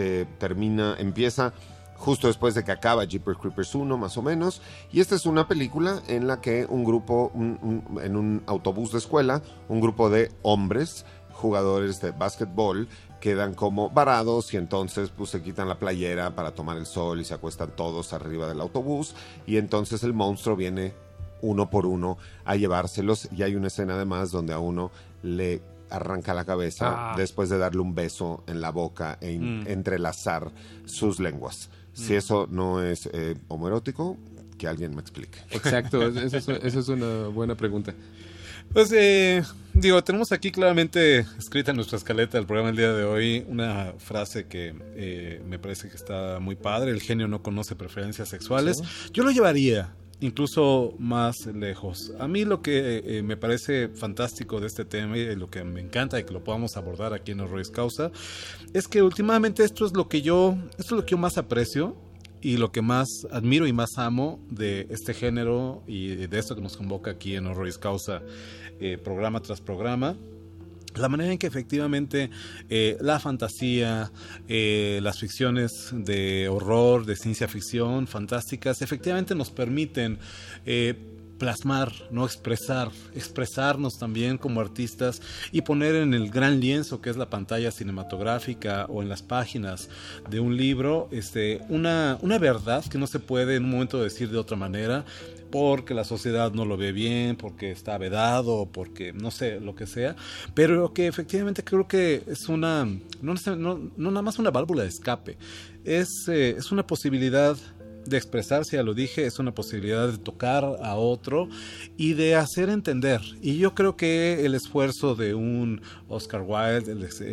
empieza justo después de que acaba Jeepers Creepers 1, más o menos, y esta es una película en la que un grupo, en un autobús de escuela, un grupo de hombres, jugadores de básquetbol, quedan como varados, y entonces pues se quitan la playera para tomar el sol y se acuestan todos arriba del autobús, y entonces el monstruo viene uno por uno a llevárselos, y hay una escena además donde a uno le arranca la cabeza después de darle un beso en la boca e entrelazar sus lenguas. Si eso no es homoerótico, que alguien me explique. Exacto, eso es una buena pregunta. Pues, tenemos aquí claramente escrita en nuestra escaleta del programa el día de hoy una frase que me parece que está muy padre: el genio no conoce preferencias sexuales. ¿Sí? Yo lo llevaría incluso más lejos. A mí lo que me parece fantástico de este tema y lo que me encanta de que lo podamos abordar aquí en Horroris Causa es que últimamente esto es lo que yo más aprecio y lo que más admiro y más amo de este género y de esto que nos convoca aquí en Horroris Causa, programa tras programa. La manera en que efectivamente la fantasía, las ficciones de horror, de ciencia ficción, fantásticas, efectivamente nos permiten plasmar, no expresarnos también como artistas y poner en el gran lienzo que es la pantalla cinematográfica o en las páginas de un libro una verdad que no se puede en un momento decir de otra manera, porque la sociedad no lo ve bien, porque está vedado, porque no sé, lo que sea, pero que efectivamente creo que es no nada más una válvula de escape, es una posibilidad de expresarse, ya lo dije, es una posibilidad de tocar a otro y de hacer entender. Y yo creo que el esfuerzo de un Oscar Wilde,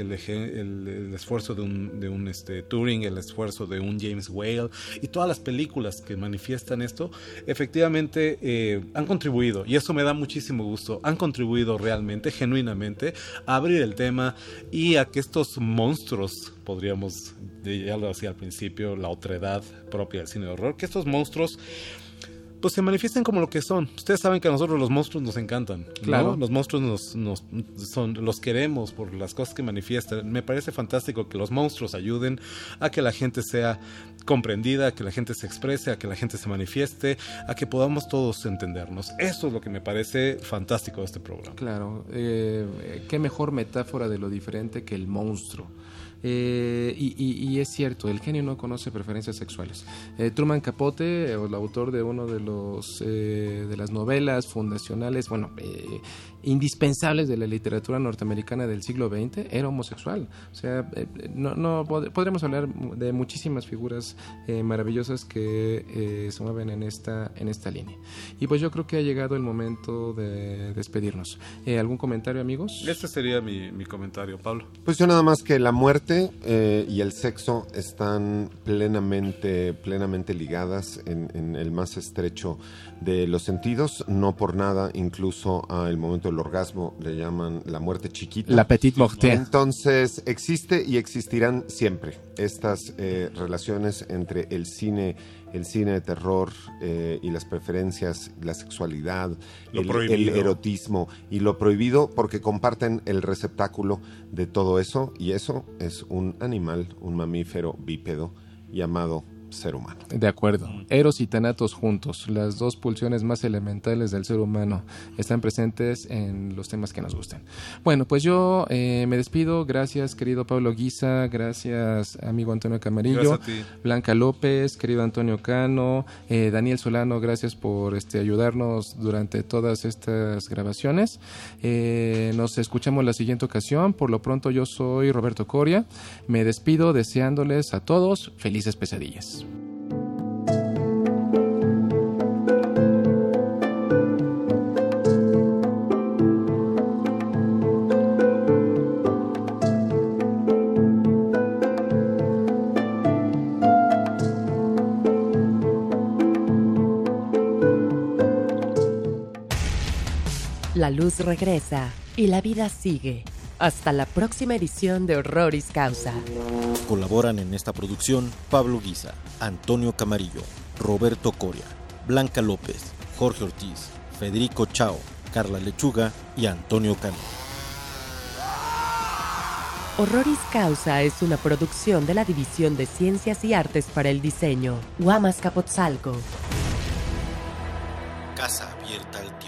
el esfuerzo de un Turing, el esfuerzo de un James Whale y todas las películas que manifiestan esto, efectivamente han contribuido, y eso me da muchísimo gusto, han contribuido realmente, genuinamente, a abrir el tema y a que estos monstruos, podríamos, ya lo decía al principio, la otredad propia del cine de horror, que estos monstruos pues se manifiesten como lo que son. Ustedes saben que a nosotros los monstruos nos encantan, claro, ¿no? Los monstruos los queremos por las cosas que manifiestan. Me parece fantástico que los monstruos ayuden a que la gente sea comprendida, a que la gente se exprese, a que la gente se manifieste, a que podamos todos entendernos. Eso es lo que me parece fantástico de este programa. Claro, qué mejor metáfora de lo diferente que el monstruo. Y es cierto, el genio no conoce preferencias sexuales. Truman Capote, el autor de uno de las novelas fundacionales, indispensables de la literatura norteamericana del siglo XX, era homosexual. O sea, podremos hablar de muchísimas figuras maravillosas que se mueven en esta línea. Y pues yo creo que ha llegado el momento de despedirnos. ¿Algún comentario, amigos? Este sería mi comentario, Pablo. Pues yo nada más que la muerte y el sexo están plenamente ligadas en el más estrecho de los sentidos. No por nada, incluso al momento del orgasmo le llaman la muerte chiquita. La petite morte. Entonces existe y existirán siempre estas relaciones entre el cine de terror y las preferencias, la sexualidad, el erotismo y lo prohibido, porque comparten el receptáculo de todo eso, y eso es un animal, un mamífero bípedo llamado ser humano. De acuerdo. Eros y Thanatos juntos, las dos pulsiones más elementales del ser humano, están presentes en los temas que nos gustan. Bueno, pues yo me despido. Gracias, querido Pablo Guisa. Gracias, amigo Antonio Camarillo. Gracias a ti. Blanca López, querido Antonio Cano, Daniel Solano, gracias por ayudarnos durante todas estas grabaciones. Nos escuchamos la siguiente ocasión. Por lo pronto, yo soy Roberto Coria. Me despido deseándoles a todos felices pesadillas. La luz regresa y la vida sigue. Hasta la próxima edición de Horroris Causa. Colaboran en esta producción Pablo Guisa, Antonio Camarillo, Roberto Coria, Blanca López, Jorge Ortiz, Federico Chao, Carla Lechuga y Antonio Cano. Horroris Causa es una producción de la División de Ciencias y Artes para el Diseño, Huamas Capotzalco. Casa abierta al